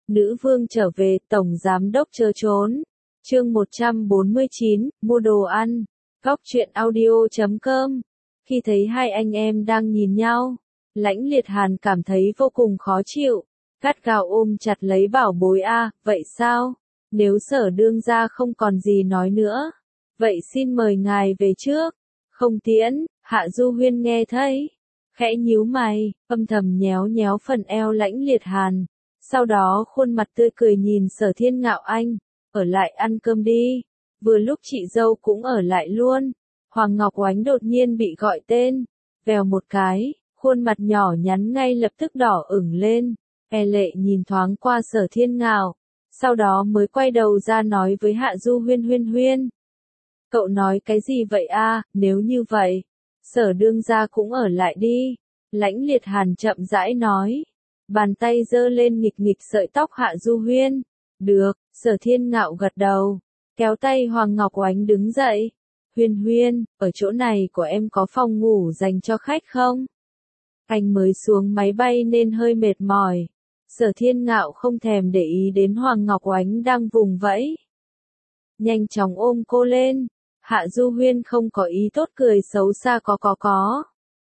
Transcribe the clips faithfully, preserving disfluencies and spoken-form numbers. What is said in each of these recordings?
Nữ vương trở về, tổng giám đốc chớ trốn. Chương một trăm bốn mươi chín, mua đồ ăn. Góc truyện audio chấm com. Khi thấy hai anh em đang nhìn nhau, Lãnh Liệt Hàn cảm thấy vô cùng khó chịu, gắt gao ôm chặt lấy bảo bối a, vậy sao? Nếu Sở đương gia không còn gì nói nữa, vậy xin mời ngài về trước. Không tiễn. Hạ Du Huyên nghe thấy, khẽ nhíu mày, âm thầm nhéo nhéo phần eo Lãnh Liệt Hàn, sau đó khuôn mặt tươi cười nhìn Sở Thiên Ngạo Anh, ở lại ăn cơm đi. Vừa lúc chị dâu cũng ở lại luôn. Hoàng Ngọc Oánh đột nhiên bị gọi tên, vèo một cái, khuôn mặt nhỏ nhắn ngay lập tức đỏ ửng lên, e lệ nhìn thoáng qua Sở Thiên Ngạo, sau đó mới quay đầu ra nói với Hạ Du Huyên Huyên Huyên. Cậu nói cái gì vậy a? Nếu như vậy, Sở đương gia cũng ở lại đi. Lãnh Liệt Hàn chậm rãi nói, bàn tay giơ lên nghịch nghịch sợi tóc Hạ Du Huyên. Được. Sở Thiên Ngạo gật đầu, kéo tay Hoàng Ngọc Oánh đứng dậy. Huyên Huyên, ở chỗ này của em có phòng ngủ dành cho khách không? Anh mới xuống máy bay nên hơi mệt mỏi. Sở Thiên Ngạo không thèm để ý đến Hoàng Ngọc Oánh đang vùng vẫy, nhanh chóng ôm cô lên. Hạ Du Huyên không có ý tốt cười xấu xa có có có.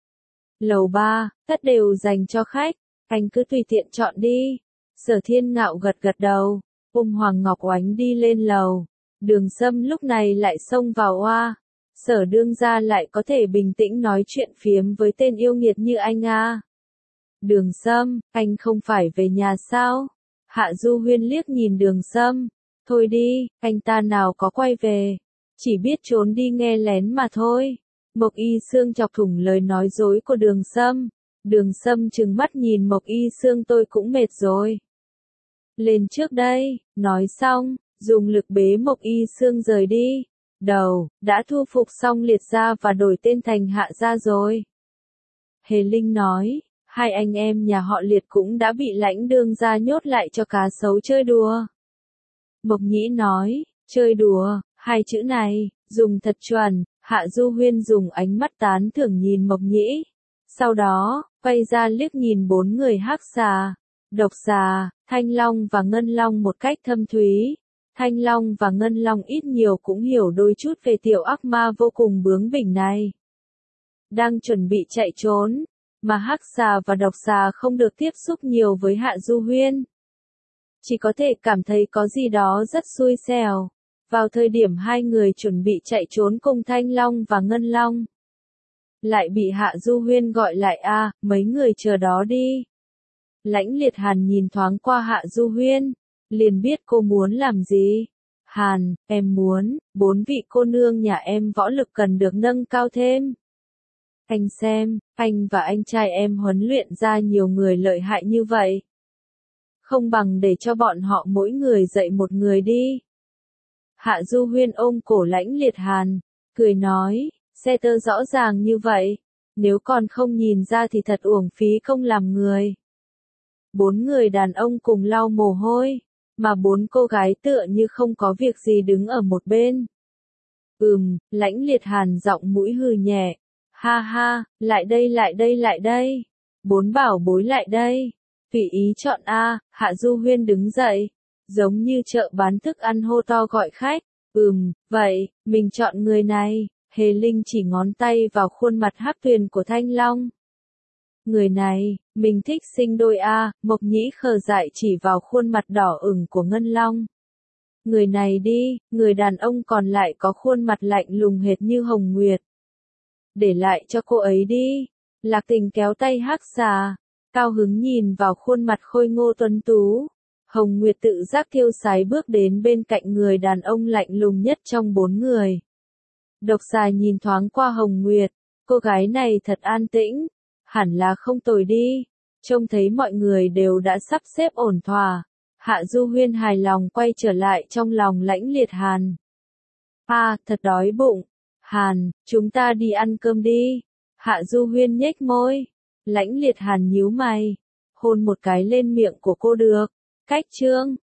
Lầu ba, tất đều dành cho khách, anh cứ tùy tiện chọn đi. Sở Thiên Ngạo gật gật đầu, ôm Hoàng Ngọc Oánh đi lên lầu. Đường Sâm lúc này lại xông vào oa. Sở đương gia lại có thể bình tĩnh nói chuyện phiếm với tên yêu nghiệt như anh à? Đường Sâm, anh không phải về nhà sao? Hạ Du Huyên liếc nhìn Đường Sâm. Thôi đi, anh ta nào có quay về, chỉ biết trốn đi nghe lén mà thôi. Mộc Y Sương chọc thủng lời nói dối của Đường Sâm. Đường Sâm trừng mắt nhìn Mộc Y Sương, tôi cũng mệt rồi. Lên trước đây. Nói xong, dùng lực bế Mộc Y Sương rời đi. Đầu, đã thu phục xong Liệt gia và đổi tên thành Hạ gia rồi. Hề Linh nói, hai anh em nhà họ Liệt cũng đã bị Lãnh đương gia nhốt lại cho cá sấu chơi đùa. Mộc Nhĩ nói, chơi đùa, hai chữ này, dùng thật chuẩn. Hạ Du Huyên dùng ánh mắt tán thưởng nhìn Mộc Nhĩ. Sau đó, quay ra liếc nhìn bốn người Hắc Xà, Độc Xà, Thanh Long và Ngân Long một cách thâm thúy. Thanh Long và Ngân Long ít nhiều cũng hiểu đôi chút về tiểu ác ma vô cùng bướng bỉnh này. Đang chuẩn bị chạy trốn, mà Hắc Xà và Độc Xà không được tiếp xúc nhiều với Hạ Du Huyên. Chỉ có thể cảm thấy có gì đó rất xui xẻo. Vào thời điểm hai người chuẩn bị chạy trốn cùng Thanh Long và Ngân Long, lại bị Hạ Du Huyên gọi lại a, à, mấy người chờ đó đi. Lãnh Liệt Hàn nhìn thoáng qua Hạ Du Huyên, liền biết cô muốn làm gì. Hàn, em muốn, bốn vị cô nương nhà em võ lực cần được nâng cao thêm. Anh xem, anh và anh trai em huấn luyện ra nhiều người lợi hại như vậy. Không bằng để cho bọn họ mỗi người dạy một người đi. Hạ Du Huyên ôm cổ Lãnh Liệt Hàn, cười nói, xe tơ rõ ràng như vậy, nếu còn không nhìn ra thì thật uổng phí công làm người. Bốn người đàn ông cùng lau mồ hôi, mà bốn cô gái tựa như không có việc gì đứng ở một bên. Ừm, Lãnh Liệt Hàn giọng mũi hừ nhẹ, ha ha, lại đây lại đây lại đây, bốn bảo bối lại đây, tùy ý chọn a. Hạ Du Huyên đứng dậy, giống như chợ bán thức ăn hô to gọi khách. Ừm, vậy, mình chọn người này. Hề Linh chỉ ngón tay vào khuôn mặt hắc tuyền của Thanh Long. Người này, mình thích sinh đôi a. Mộc Nhĩ khờ dại chỉ vào khuôn mặt đỏ ửng của Ngân Long. Người này đi. Người đàn ông còn lại có khuôn mặt lạnh lùng hệt như Hồng Nguyệt. Để lại cho cô ấy đi. Lạc Tình kéo tay Hắc Xà, cao hứng nhìn vào khuôn mặt khôi ngô tuấn tú. Hồng Nguyệt tự giác tiêu sái bước đến bên cạnh người đàn ông lạnh lùng nhất trong bốn người. Độc Xà nhìn thoáng qua Hồng Nguyệt, cô gái này thật an tĩnh, hẳn là không tồi đi. Trông thấy mọi người đều đã sắp xếp ổn thỏa, Hạ Du Huyên hài lòng quay trở lại trong lòng Lãnh Liệt Hàn. À, thật đói bụng. Hàn, chúng ta đi ăn cơm đi. Hạ Du Huyên nhếch môi. Lãnh Liệt Hàn nhíu mày, hôn một cái lên miệng của cô được. Cách chương